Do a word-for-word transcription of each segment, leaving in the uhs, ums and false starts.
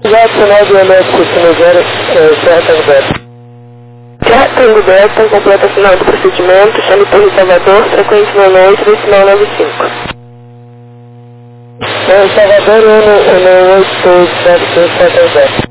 Já sinal de elétrico sino zero, Serra Tango Delta. Serra Tango Delta, completa final do procedimento, chame Torre Salvador, frequência nove oito, decimal nove cinco. Torre Salvador, nove oito, sete cinco, Serra Tango Delta.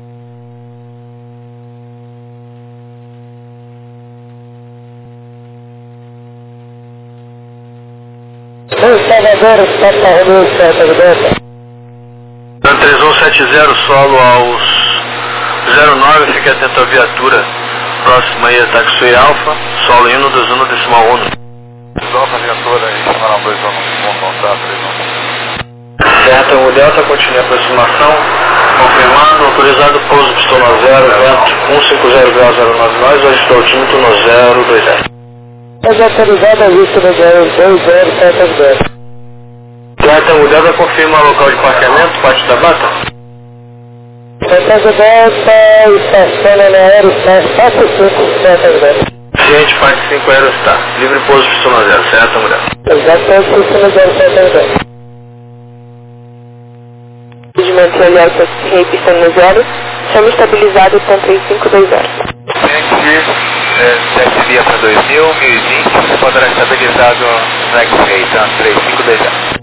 Torre Salvador, Serra Tango Delta. três um sete zero, solo aos zero nove, fique atento à viatura próxima aí a Taxi Alfa, solo Uno dois um decimal um. Alfa, viatura aí, Camarão dois um, um contato, três um. Certo, o Delta continua a aproximação, confirmando, autorizado pouso pistona zero, vento um cinco zero grau zero nove nós, hoje estou altímetro no zero dois zero. É autorizado a vista no zero dois zero sete zero. Certo, o Delta confirma o local de parqueamento, parte da bata? Serra Delta, estaciona na Aerostar, quatro cinco sete zero. Ciente, parte cinco Aerostar, livre pouso pistona zero, certo, mulher? Exato, pistona zero sete zero. Procedimento aliança rei pistona zero, chama estabilizado T A M três cinco dois zero. Ciente, sete via para dois mil, mil e vinte, você poderá estabilizado no X-Ray, T A M três cinco dois zero.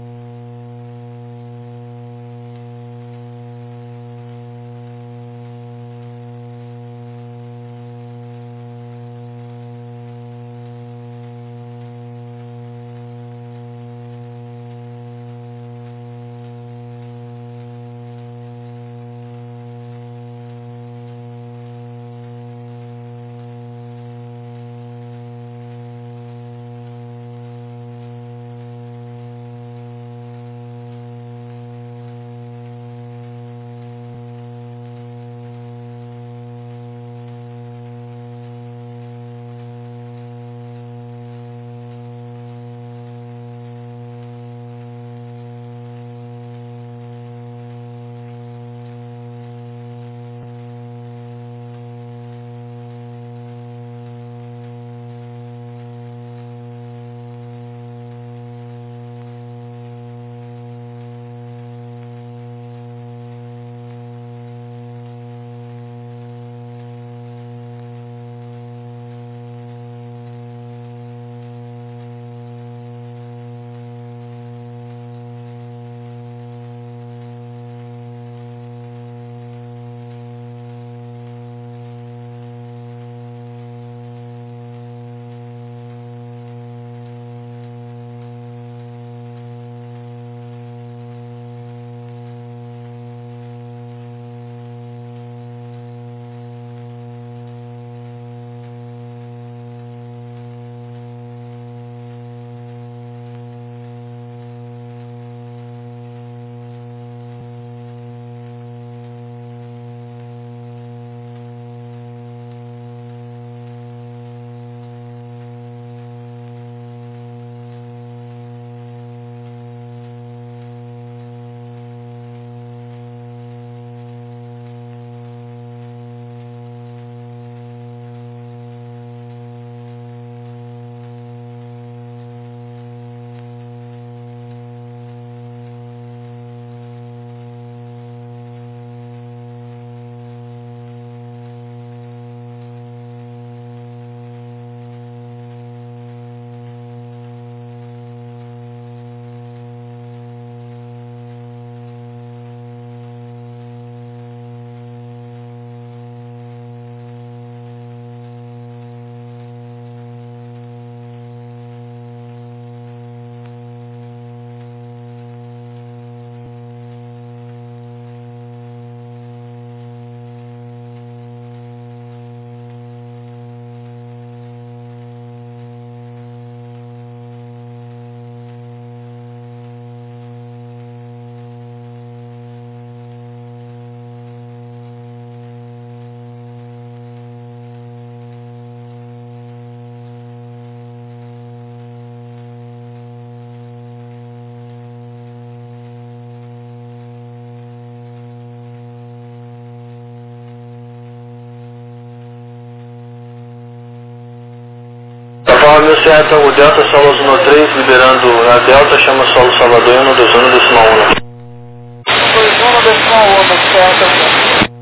Fábio certo, o Delta Solo Zona três, liberando a Delta, chama Solo Salvador, Uno dois um decimal um. dois um decimal um, certo.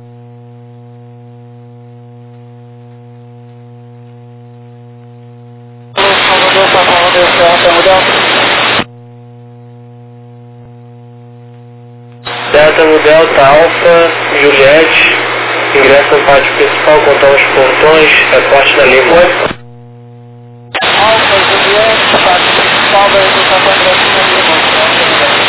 Delta no Delta Alfa, Juliette, ingresso no pátio principal, contar os portões, reporte da Lima. Alfa, Juliette, pátio principal, vai executar o ingresso na Lima.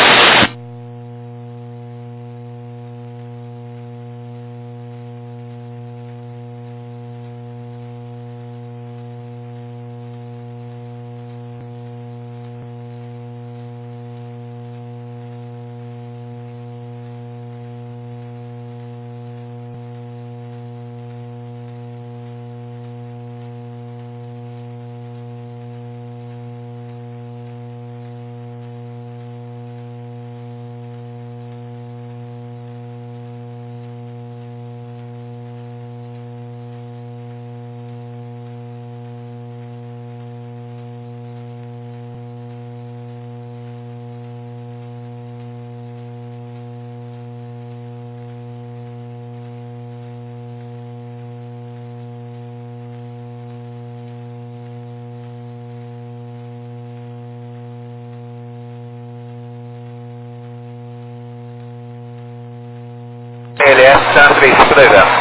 L S três cinco dois zero.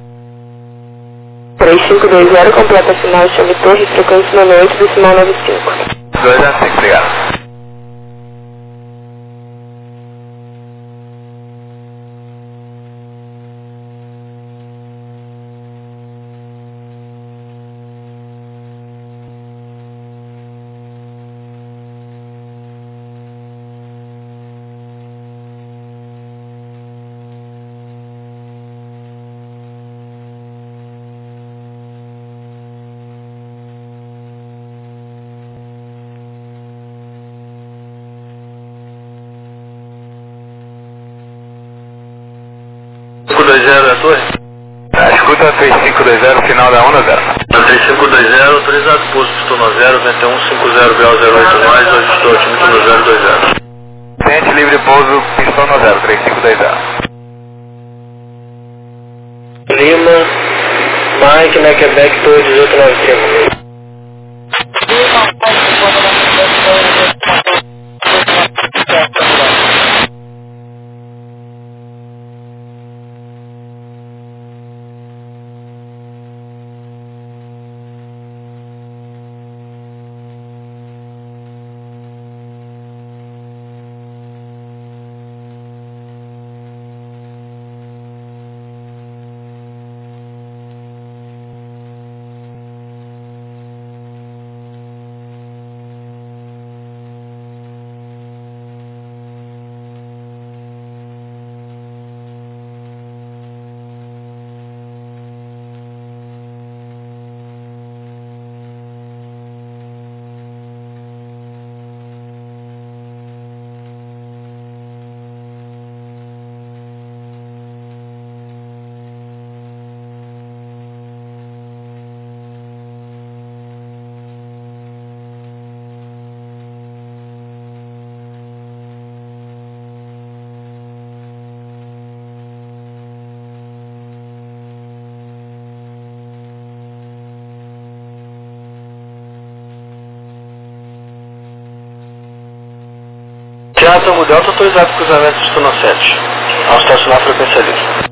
três cinco dois zero, completa final, chave torre, frequência nove oito, decimal nove cinco. dois zero cinco, obrigado. cinco dois zero é a torre? Ah, escuta três cinco dois zero, final da onda zero. três cinco dois zero, autorizado, posto, pistou no zero, vinte e um cinquenta, grau zero oito mais, ajustou altímetro no zero dois zero. Tente livre pouso, pistão no zero, três cinco dois zero. Lima, Mike, na Quebec, torre dezoito nove cinco. Lima, Mike, quando na Quebec, torre Teatro Delta, autorizado cruzamento de Tuna sete. Ao estacionar frequência livre.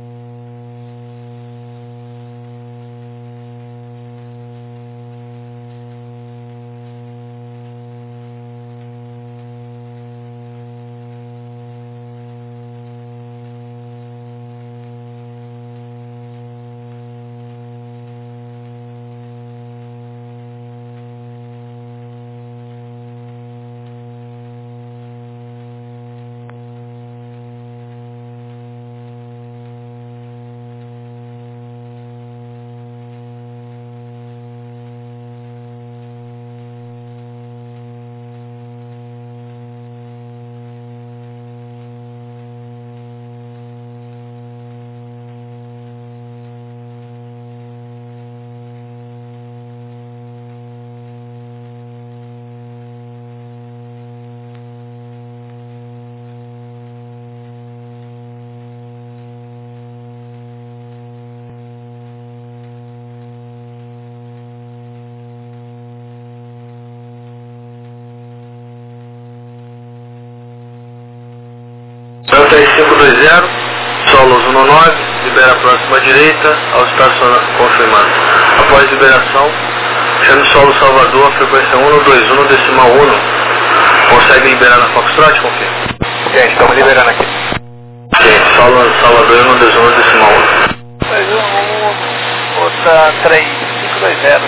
dois zero, solos um nove, libera a próxima direita, ao estacionar, confirmando. Após liberação, chame solo Salvador, frequência um dois um, decimal um. Consegue liberar na Foxtrot, confirma? Gente, estamos liberando aqui. Gente, solo Salvador um dois um, decimal um. dois um um, outra três cinco dois zero.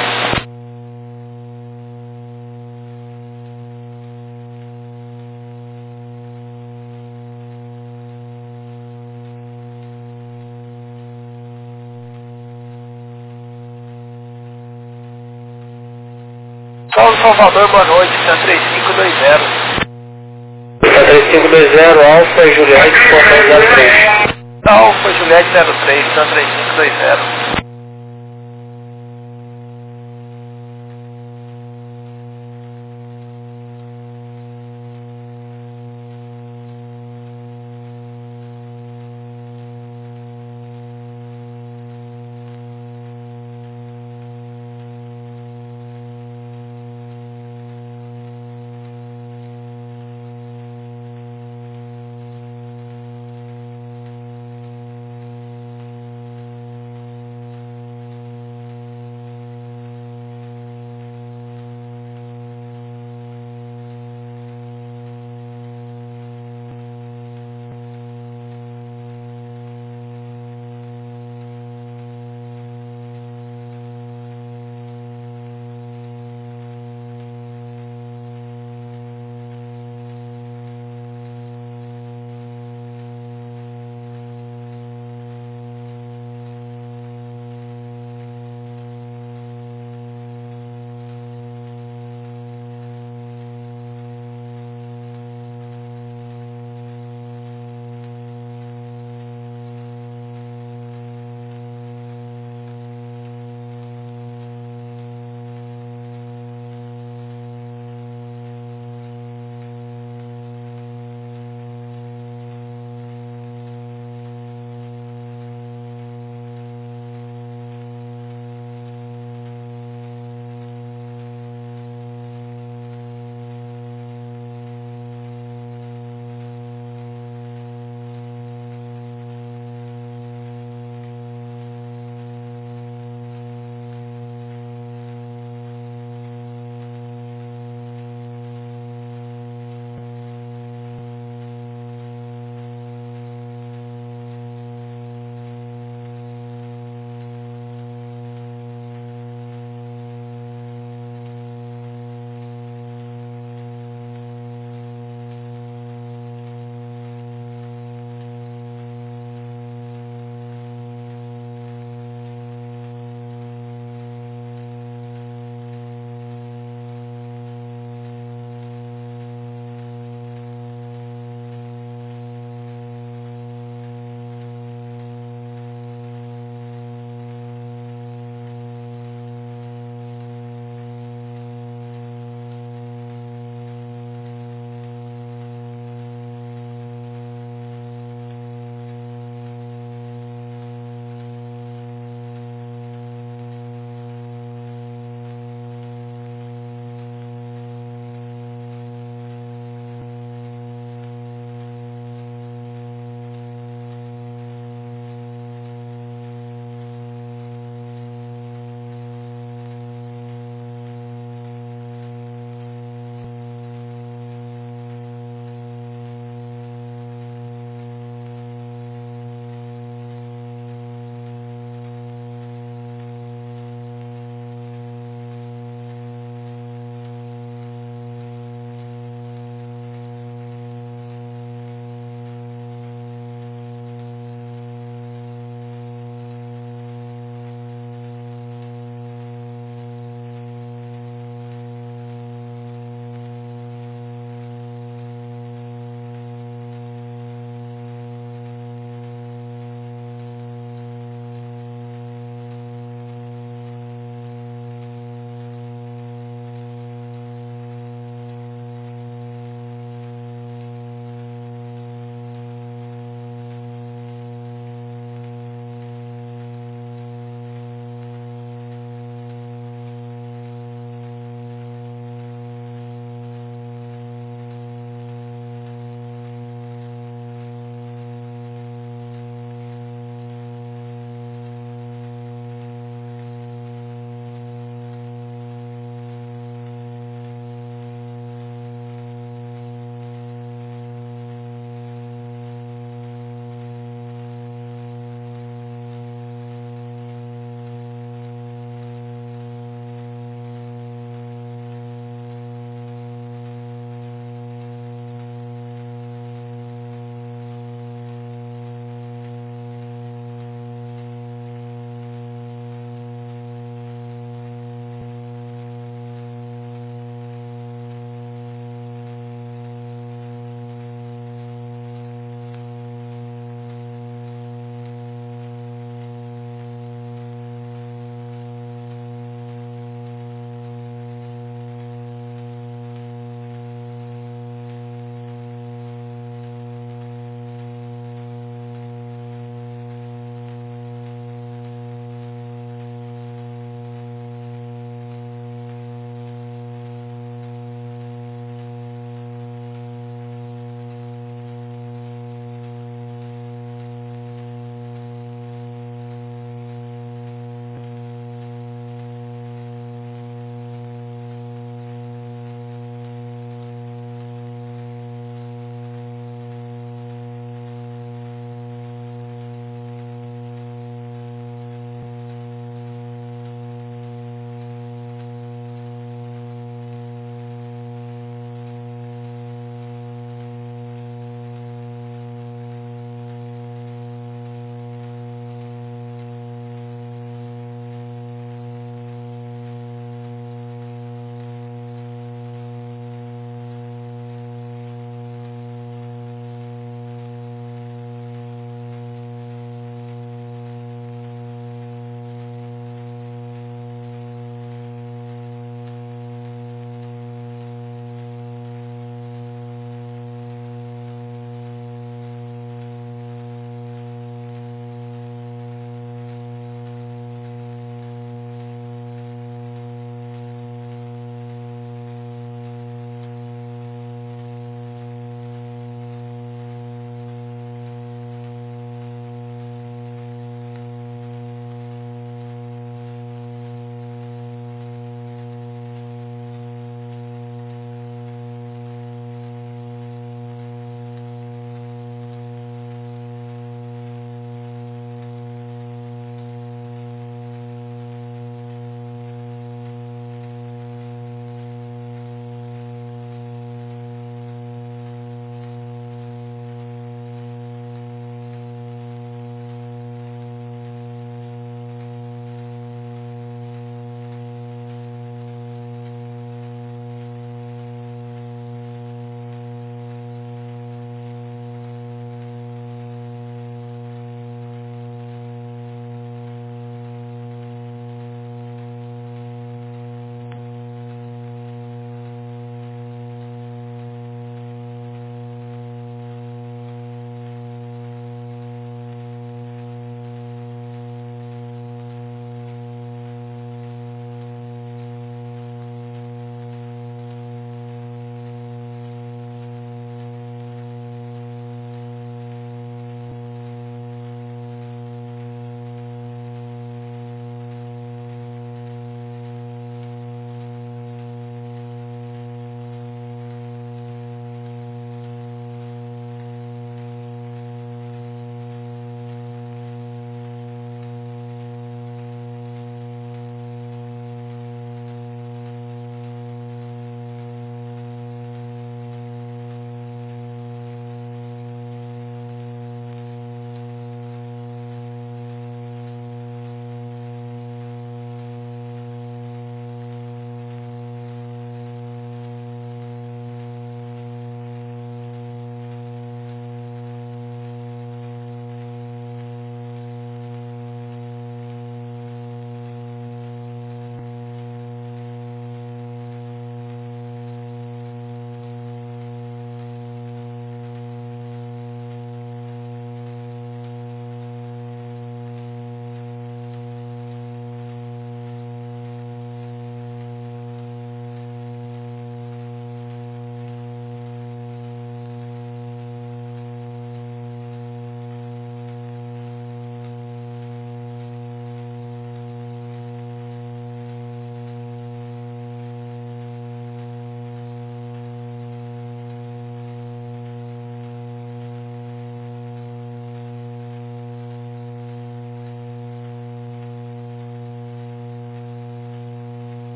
Paulo Salvador, boa noite, Sam três cinco dois zero. três cinco dois zero, Alfa Juliette, portão zero três. Alfa Juliette zero três, Sam três cinco dois zero.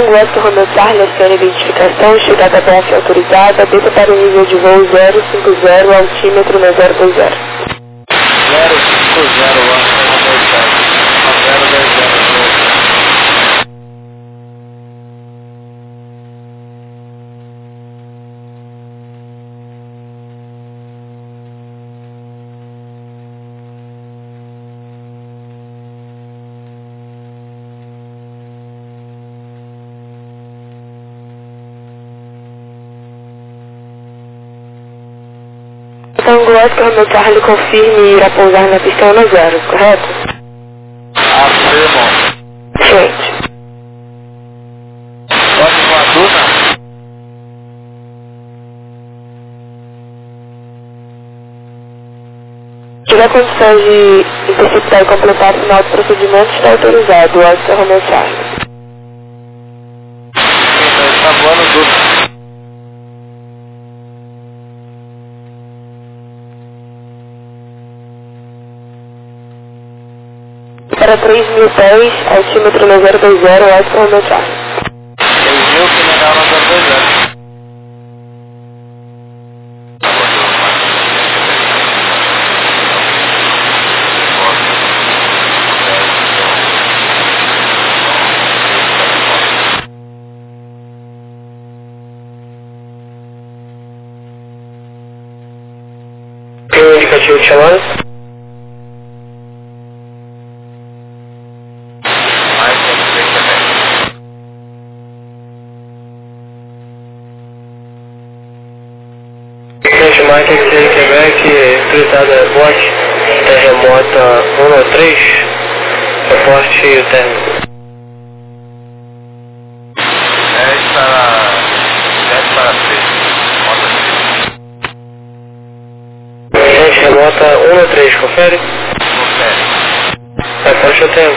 Tango Oscar Romeo Charlie, a sua identificação, chegada B F autorizada, desça para o nível de voo zero cinco zero, altímetro na zero dois zero. zero cinco zero, Oscar Romeo Charlie, zero dois zero. Tango Oscar Romeo Charlie, confirme irá pousar na pista um zero, correto? Afirmo. Frente. Pode voador, não? Tiver condições de interceptar e completar o final do procedimento, está autorizado, Oscar Romeo Charlie. Então está voando duplo. Para três mil pés, altímetro na zero dois zero, Oscar Romeo Charlie. três mil que legal na zero dois zero. Tem um indicativo de chamada? Marca que tem Quebec, utilizada bote, terremota um um três, reporte térmico. dez para... dez para três, moto três. Gente, remota um um três, confere? Confere. Reporte o tempo.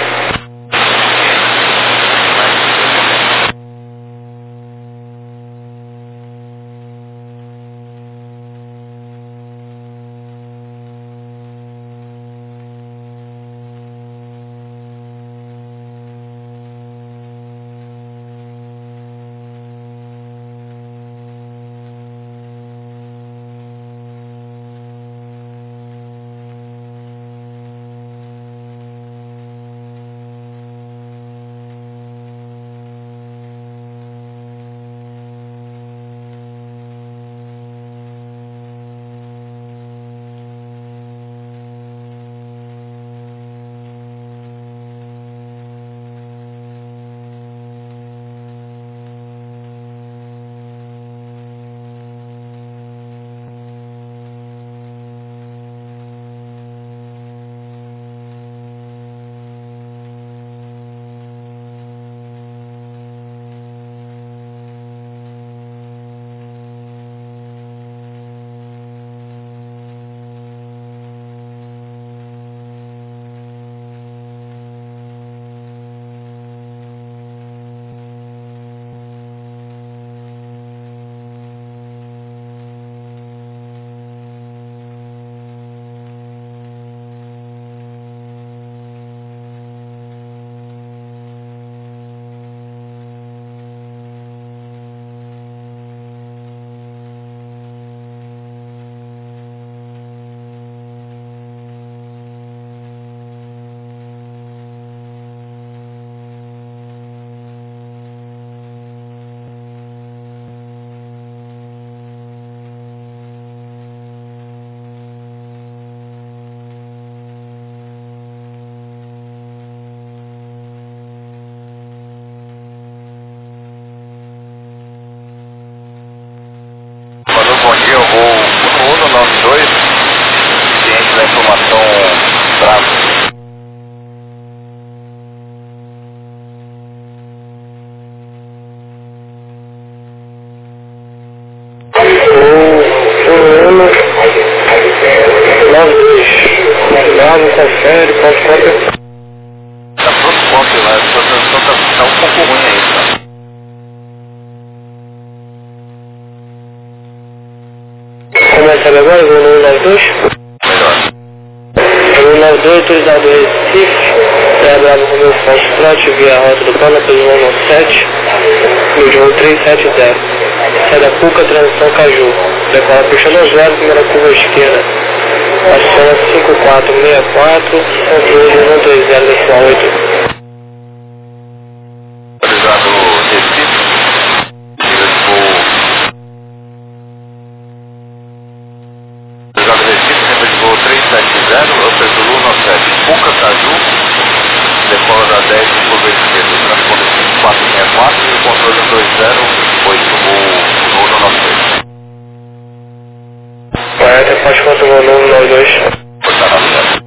Bom dia, eu vou um um nove dois, ciente da informação Bravo. nove dois, Bravo, confere, pode conta. Tá pronto ponto lá, a sua transmissão tá, tá um pouco ruim aí, tá? Começa agora, vou no um nove dois. Melhor. um nove dois, autorizado Recife, é Bravo Romeo Foxtrot, via a rota do plano, pelo um um sete, três sete zero. Sai da Puca, transição Caju. Decola puxando o zero, primeira curva à esquerda. Aciona cinco quatro seis quatro, controle um dois zero decimal oito. Autorizado Recife, nível de voo. Autorizado Recife, nível de voo três sete zero, Upper Zulu nove sete. Puca, Caju, decola da dez, curva esquerda. Transponder cinco quatro seis quatro e o controle um dois zero oito, o Uno nove seis. quarenta, pode controlar o número nove dois. Portar nove zero.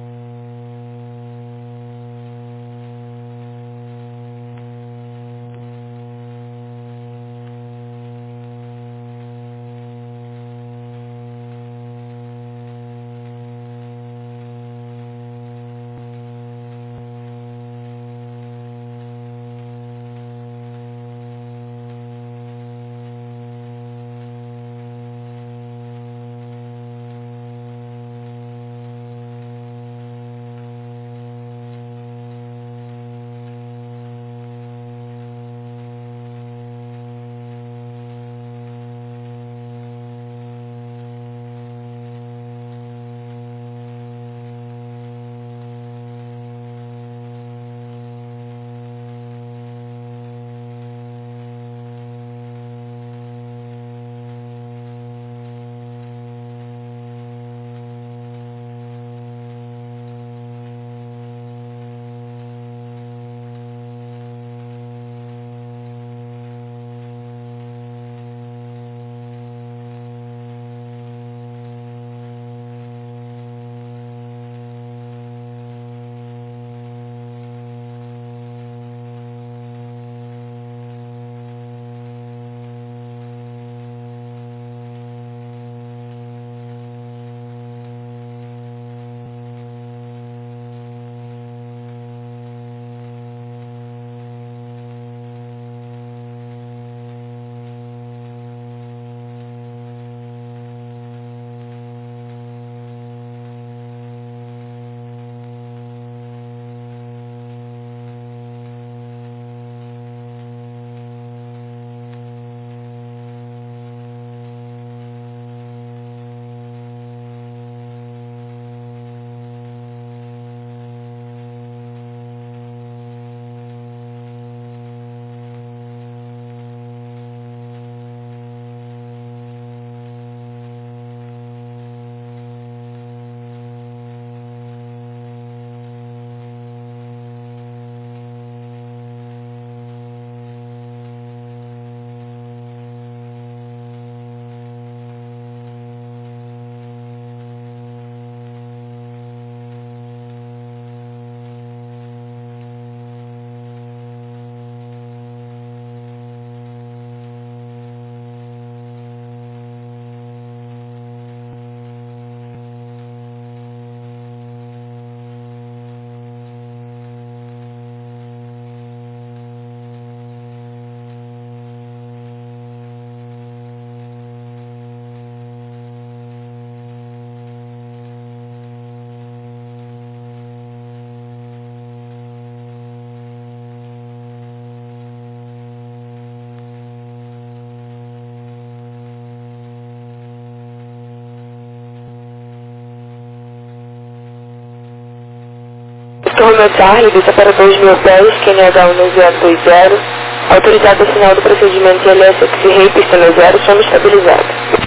Turma Charlie, vista para dois mil pés, Q N H um zero dois zero, autorizado o sinal do procedimento L S X Rei, pista no zero, chama estabilizado.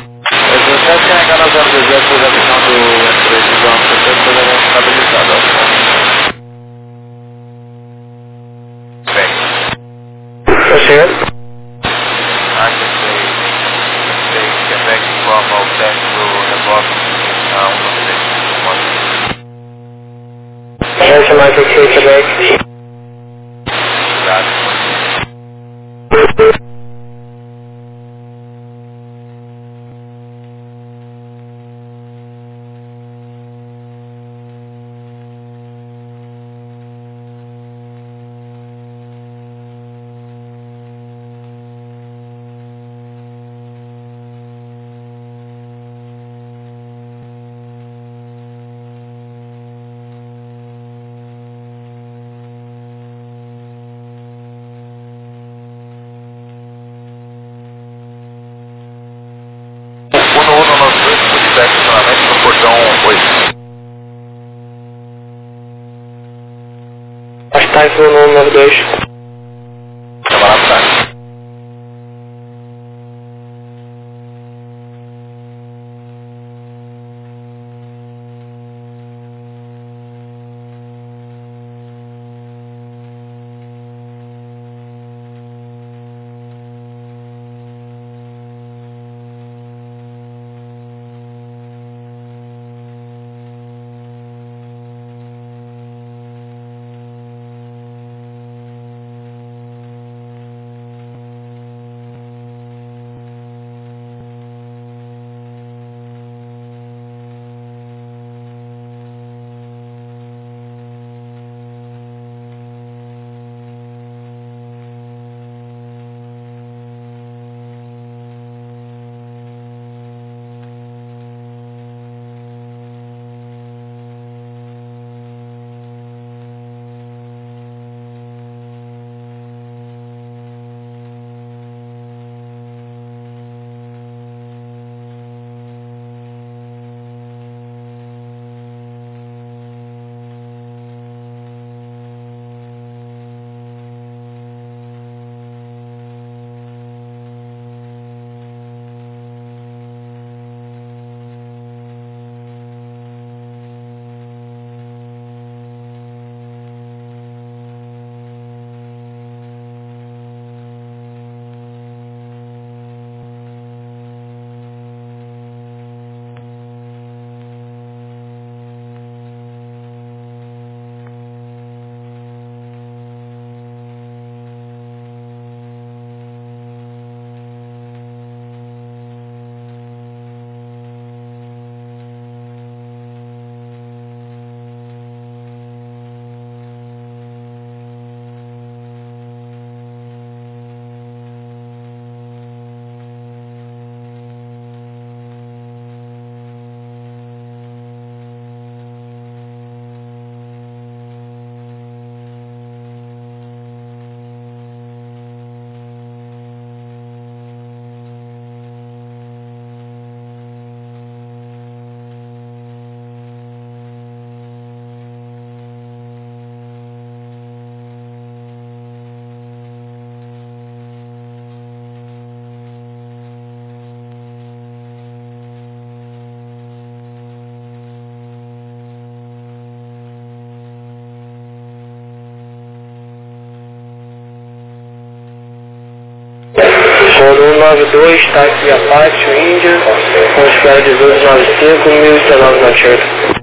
É dezessete Q N H zero dois zero, fez a visão do M três de João, totalmente estabilizado. Bem. Tá certo? I can say, say Quebec from ao centro do negócio a um dois seis. Essa marca aqui, Quebec. Obrigado. portão oito. Bastante no número dois. Camarada tarde. Solo nove dois, táxi Apache, Índia, com espera dezoito noventa e cinco, mil e dezenove na Church.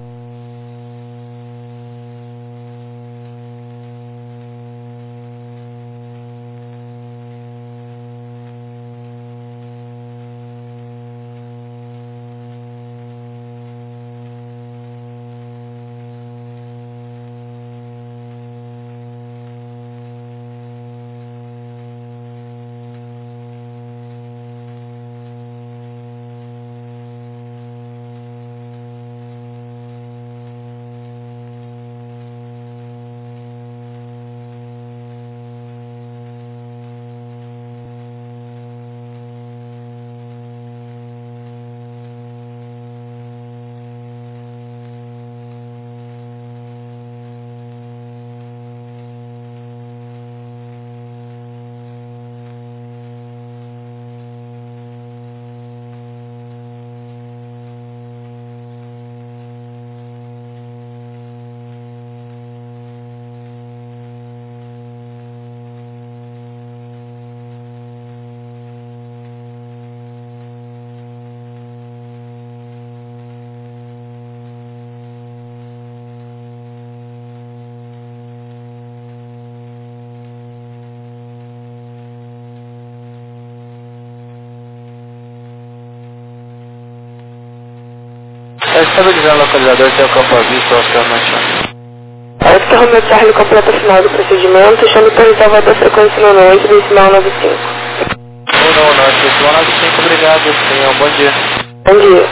Está estabilizando o localizador até o campo à vista, Oscar Machado. Oscar Romeo Charlie completa o final do procedimento, chame para Salvador frequência no noite, decimal noventa e cinco. um não nove, decimal noventa e cinco, obrigado, senhor, bom dia. Bom dia.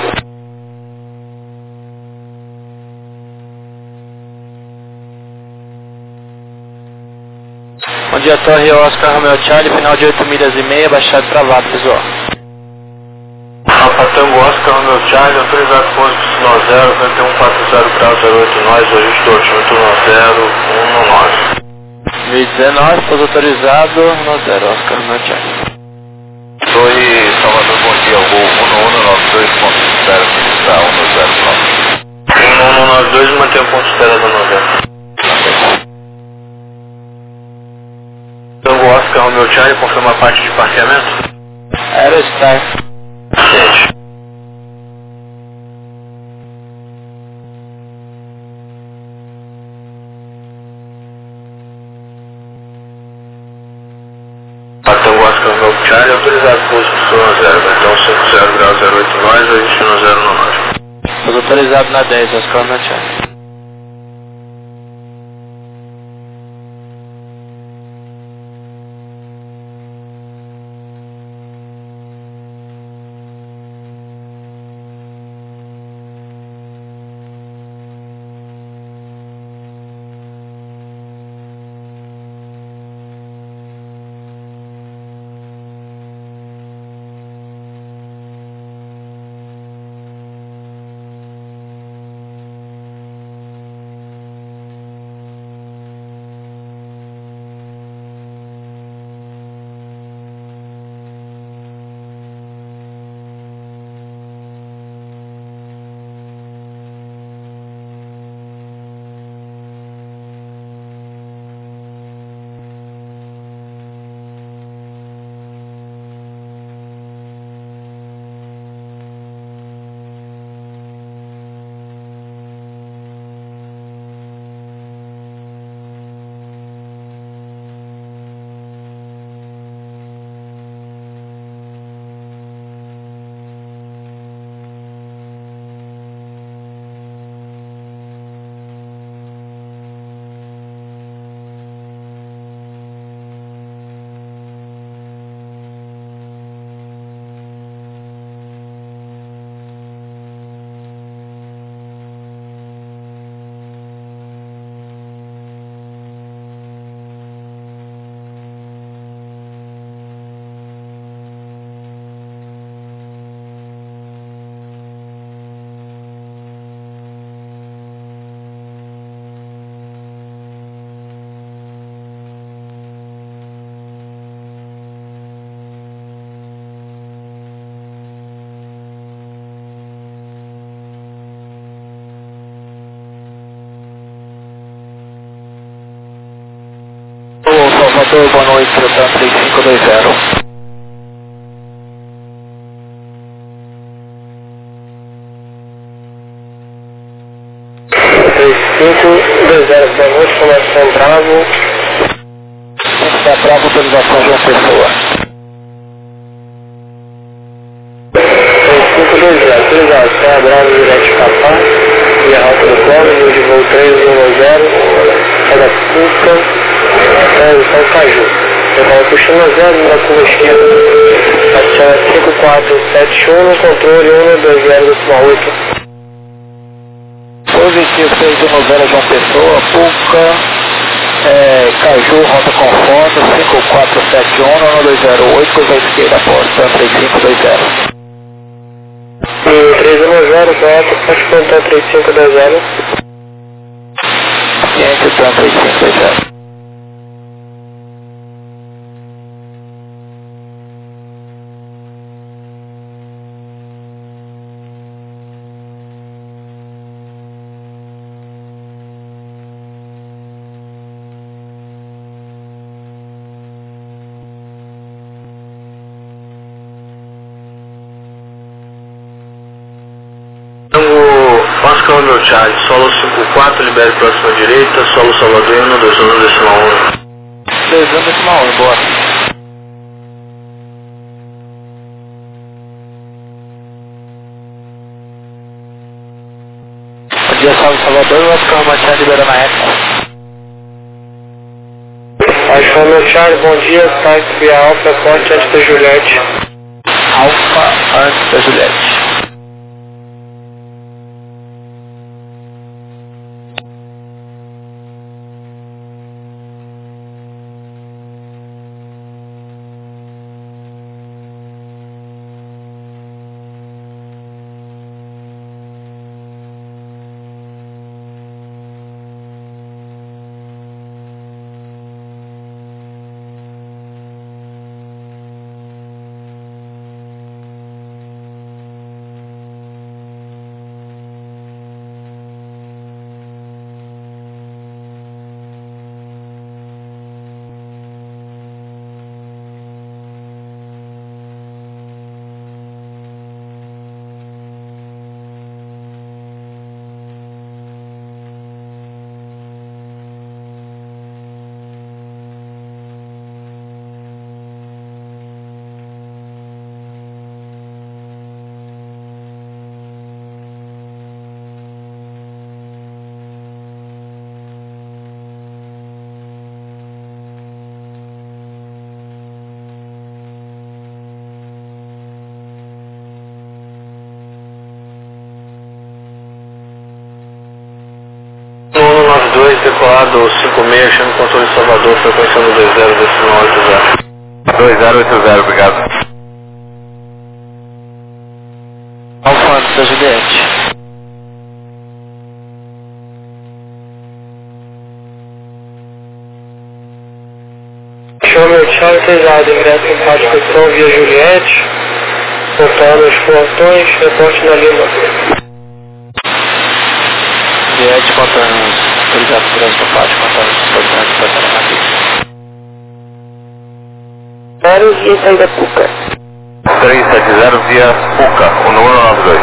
Bom dia, Torre Oscar Romeo Charlie, final de oito milhas e meia, baixado travado, visual. Alfa Tango Oscar Romeo Romeo Charlie, autorizado pouso para sinal zero, vinte e um quatro zero grau zero oito nós, hoje estou oito um zero um no nove. dois mil e dezenove, pouso autorizado no zero, Oscar Romeo Charlie. Oi, Salvador, bom dia, o voo um um nove dois ponto zero, está um zero nove. um um nove dois, mantém o ponto esperado no zero. Tango Oscar Romeo Charlie, confirma a parte de parqueamento? Aerostar. Ciente. Tango Oscar Romeo Charlie, autorizado pouso para sinal zero, então cinco zero grau zero oito nós, hoje no zero no nove. Pouso autorizado na dez, Oscar Romeo Charlie. Salvador, boa noite, Celtan três cinco dois zero. três cinco dois zero, boa noite, formação Bravo. Está Bravo, autorização João Pessoa. três cinco dois zero, autorização Bravo, direto Capá, e a rota do plano, número de voo três um zero, cada Cuca, transição Caju. Eu estava puxando zero na curva esquerda, ação cinco quatro sete um, controle um dois zero decimal oito. Positivo seis um zero João Pessoa, Puca, é, Caju, rota conforto, cinco quatro sete um, um dois zero oito, curva esquerda, aposta três cinco dois zero. E três um zero, correto, pode contar três cinco dois zero. Ciente, Tan três cinco dois zero. Oscar Romeo Charlie, solo cinco quatro, libere próxima direita, solo Salvador um dois um decimal um. dois um decimal um, boa. Bom dia, salve Salvador, Oscar Romeo Charlie, liberando a Eco. Oscar Romeo Charlie, bom dia, táxi Alfa, corte antes da Juliette. Alfa antes da Juliette. decolado cinco seis, chama o controle de Salvador, frequência no dois zero, decimal oito zero. dois zero oito zero, obrigado. Alfa da Juliette. Chama o Charlie autorizado, ingresso em parte pessoal via Juliette, portal nos portões, reporte na Lima. Juliette contando autorizado por essa parte, contando os portões para estar na pista. Vários e saída Puca. três sete zero via Puca, o número nove dois.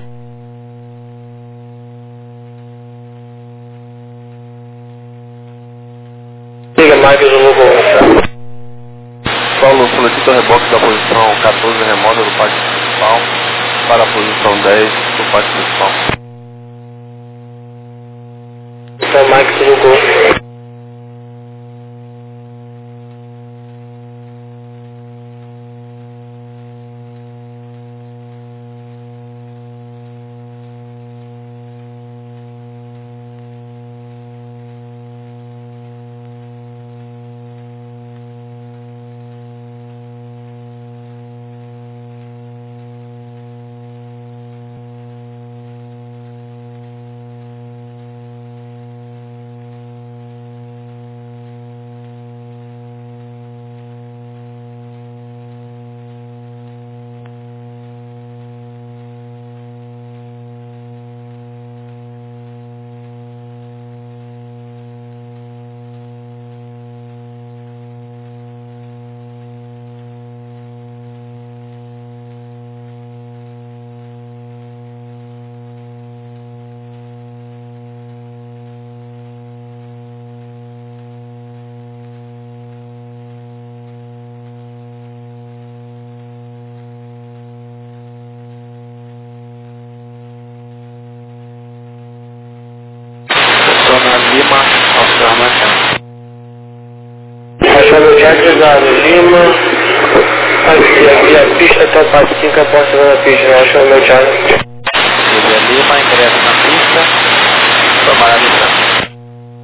Siga Marcos do Lobo. Paulo, solicita o reboque da posição quatorze remota do pátio principal para a posição dez do pátio principal. Então Marcos do Lobo. Lima, Alfa Marcão. Achando o autorizado, Lima, aqui, via pista até o parte cinco, a porta da pista, achou o meu Thiago. Via Lima, ingresso na pista, tomar a licença.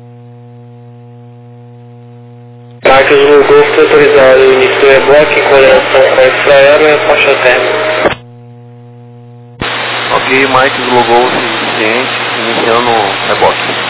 Marcos do Golfo foi autorizado, início do reboque, coordenação com a Israel e a faixa térmica. Ok, Mike deslogou o suficiente, iniciando o reboque.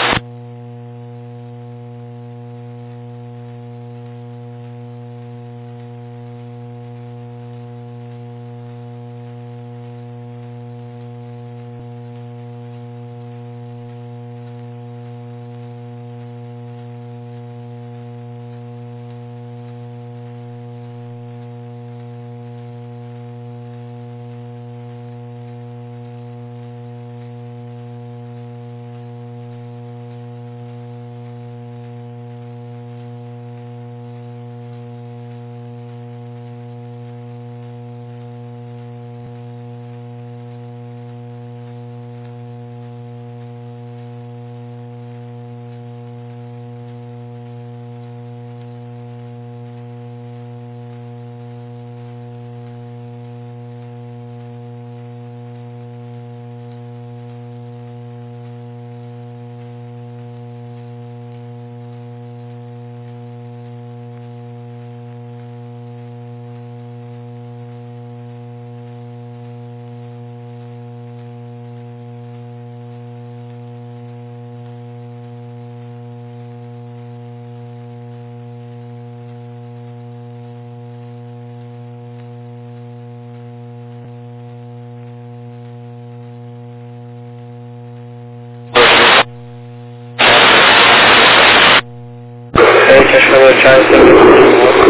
Achou o Thiago também.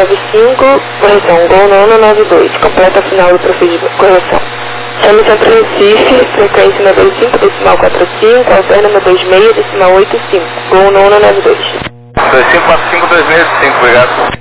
nove cinco, correção, Gol nono nove dois, completa final do procedimento, correção. Chame Centro Recife, frequência nove dois cinco, decimal quatro cinco, alterna nove dois seis, decimal oito cinco, Gol nono nove dois. dois cinco quatro cinco dois seis cinco, obrigado.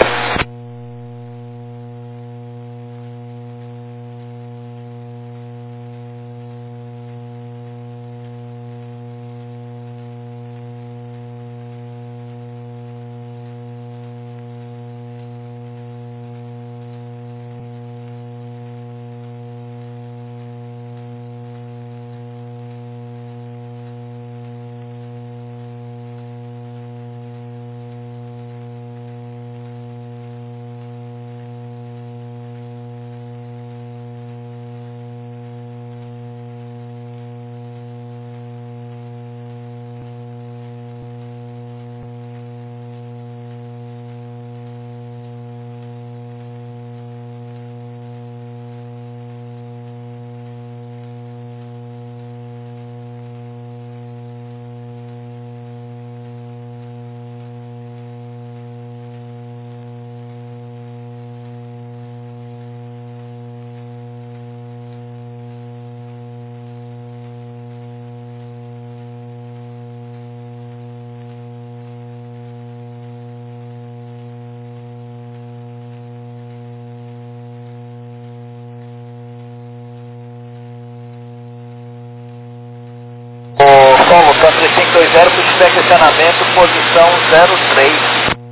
Solo, Country cinco dois zero, feedback acionamento, posição zero três.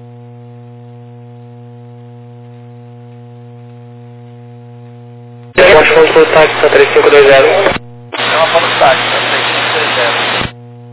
Pode consultar aqui, Country cinco dois zero. Chama para o táxi, Country cinco dois zero.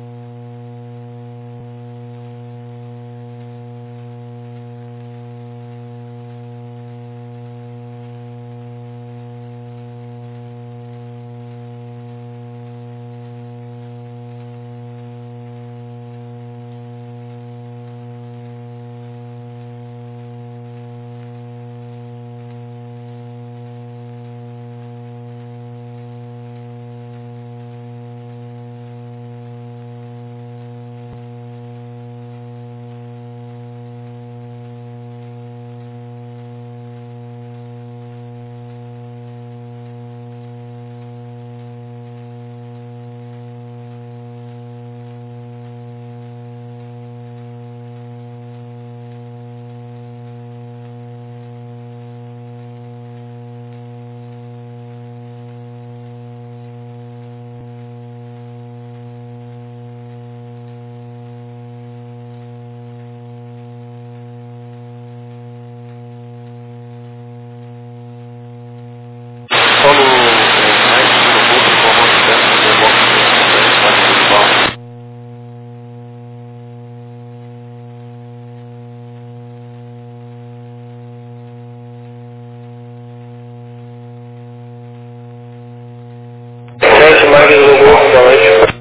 Gente, Marcos do Golfo, boa noite.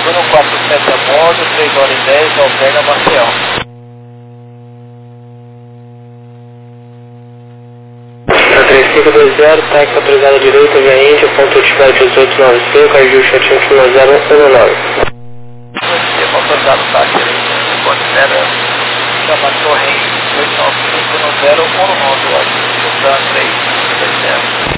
um quatro sete a bordo, três horas e dez, Alberga Maceió. três cinco dois zero, táxi autorizado direito, via Índia, ponto altividade dezoito noventa e cinco, Argil sete um zero zero nove. Autorizado táxi, pode espera, chama Torrente, oito nove cinco no zero, um no três dois zero.